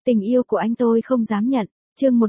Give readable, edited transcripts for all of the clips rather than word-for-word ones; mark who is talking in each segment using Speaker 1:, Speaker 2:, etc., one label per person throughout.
Speaker 1: Tình yêu của anh tôi không dám nhận. Chương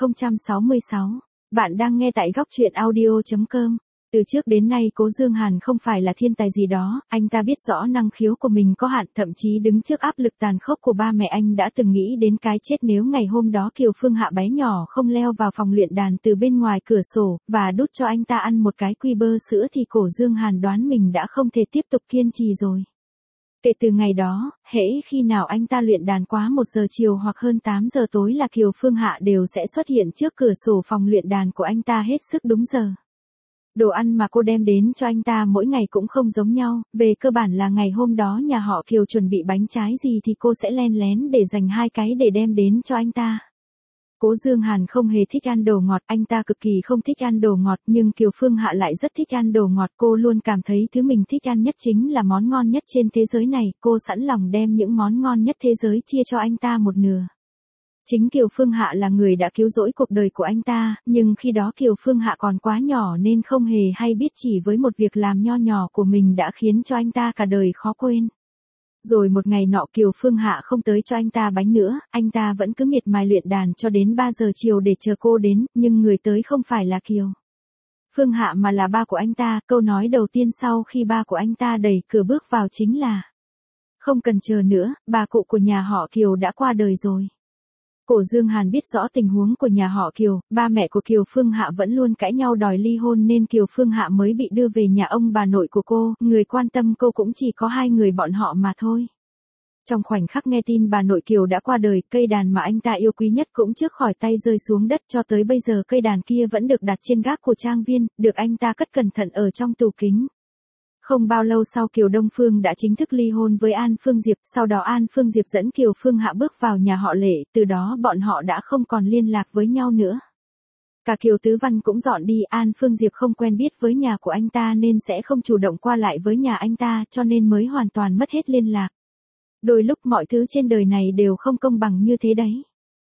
Speaker 1: 1066. Bạn đang nghe tại góc truyện audio.com. Từ trước đến nay Cố Dương Hàn không phải là thiên tài gì đó, anh ta biết rõ năng khiếu của mình có hạn, thậm chí đứng trước áp lực tàn khốc của ba mẹ anh đã từng nghĩ đến cái chết nếu ngày hôm đó Kiều Phương Hạ bé nhỏ không leo vào phòng luyện đàn từ bên ngoài cửa sổ, và đút cho anh ta ăn một cái quy bơ sữa thì Cố Dương Hàn đoán mình đã không thể tiếp tục kiên trì rồi. Kể từ ngày đó, hễ khi nào anh ta luyện đàn quá 1 giờ chiều hoặc hơn 8 giờ tối là Kiều Phương Hạ đều sẽ xuất hiện trước cửa sổ phòng luyện đàn của anh ta hết sức đúng giờ. Đồ ăn mà cô đem đến cho anh ta mỗi ngày cũng không giống nhau, về cơ bản là ngày hôm đó nhà họ Kiều chuẩn bị bánh trái gì thì cô sẽ len lén để dành 2 cái để đem đến cho anh ta. Cố Dương Hàn không hề thích ăn đồ ngọt, anh ta cực kỳ không thích ăn đồ ngọt, nhưng Kiều Phương Hạ lại rất thích ăn đồ ngọt, cô luôn cảm thấy thứ mình thích ăn nhất chính là món ngon nhất trên thế giới này, cô sẵn lòng đem những món ngon nhất thế giới chia cho anh ta một nửa. Chính Kiều Phương Hạ là người đã cứu rỗi cuộc đời của anh ta, nhưng khi đó Kiều Phương Hạ còn quá nhỏ nên không hề hay biết chỉ với một việc làm nho nhỏ của mình đã khiến cho anh ta cả đời khó quên. Rồi một ngày nọ Kiều Phương Hạ không tới cho anh ta bánh nữa, anh ta vẫn cứ miệt mài luyện đàn cho đến 3 giờ chiều để chờ cô đến, nhưng người tới không phải là Kiều Phương Hạ mà là ba của anh ta. Câu nói đầu tiên sau khi ba của anh ta đẩy cửa bước vào chính là: không cần chờ nữa, bà cụ của nhà họ Kiều đã qua đời rồi. Cố Dương Hàn biết rõ tình huống của nhà họ Kiều, ba mẹ của Kiều Phương Hạ vẫn luôn cãi nhau đòi ly hôn nên Kiều Phương Hạ mới bị đưa về nhà ông bà nội của cô, người quan tâm cô cũng chỉ có 2 người bọn họ mà thôi. Trong khoảnh khắc nghe tin bà nội Kiều đã qua đời, cây đàn mà anh ta yêu quý nhất cũng trước khỏi tay rơi xuống đất, cho tới bây giờ cây đàn kia vẫn được đặt trên gác của trang viên, được anh ta cất cẩn thận ở trong tủ kính. Không bao lâu sau Kiều Đông Phương đã chính thức ly hôn với An Phương Diệp, sau đó An Phương Diệp dẫn Kiều Phương Hạ bước vào nhà họ Lệ, từ đó bọn họ đã không còn liên lạc với nhau nữa. Cả Kiều Tứ Văn cũng dọn đi, An Phương Diệp không quen biết với nhà của anh ta nên sẽ không chủ động qua lại với nhà anh ta, cho nên mới hoàn toàn mất hết liên lạc. Đôi lúc mọi thứ trên đời này đều không công bằng như thế đấy.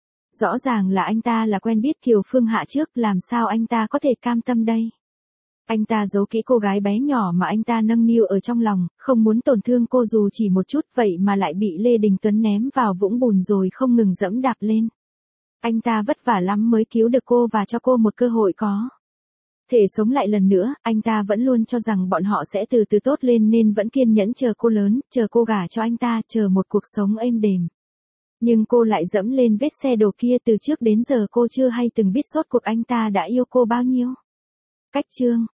Speaker 1: Rõ ràng là anh ta là quen biết Kiều Phương Hạ trước, làm sao anh ta có thể cam tâm đây? Anh ta giấu kỹ cô gái bé nhỏ mà anh ta nâng niu ở trong lòng, không muốn tổn thương cô dù chỉ một chút, vậy mà lại bị Lê Đình Tuấn ném vào vũng bùn rồi không ngừng dẫm đạp lên. Anh ta vất vả lắm mới cứu được cô và cho cô một cơ hội có thể sống lại lần nữa, anh ta vẫn luôn cho rằng bọn họ sẽ từ từ tốt lên nên vẫn kiên nhẫn chờ cô lớn, chờ cô gả cho anh ta, chờ một cuộc sống êm đềm. Nhưng cô lại dẫm lên vết xe đổ kia, từ trước đến giờ cô chưa hay từng biết rốt cuộc anh ta đã yêu cô bao nhiêu. Cách chương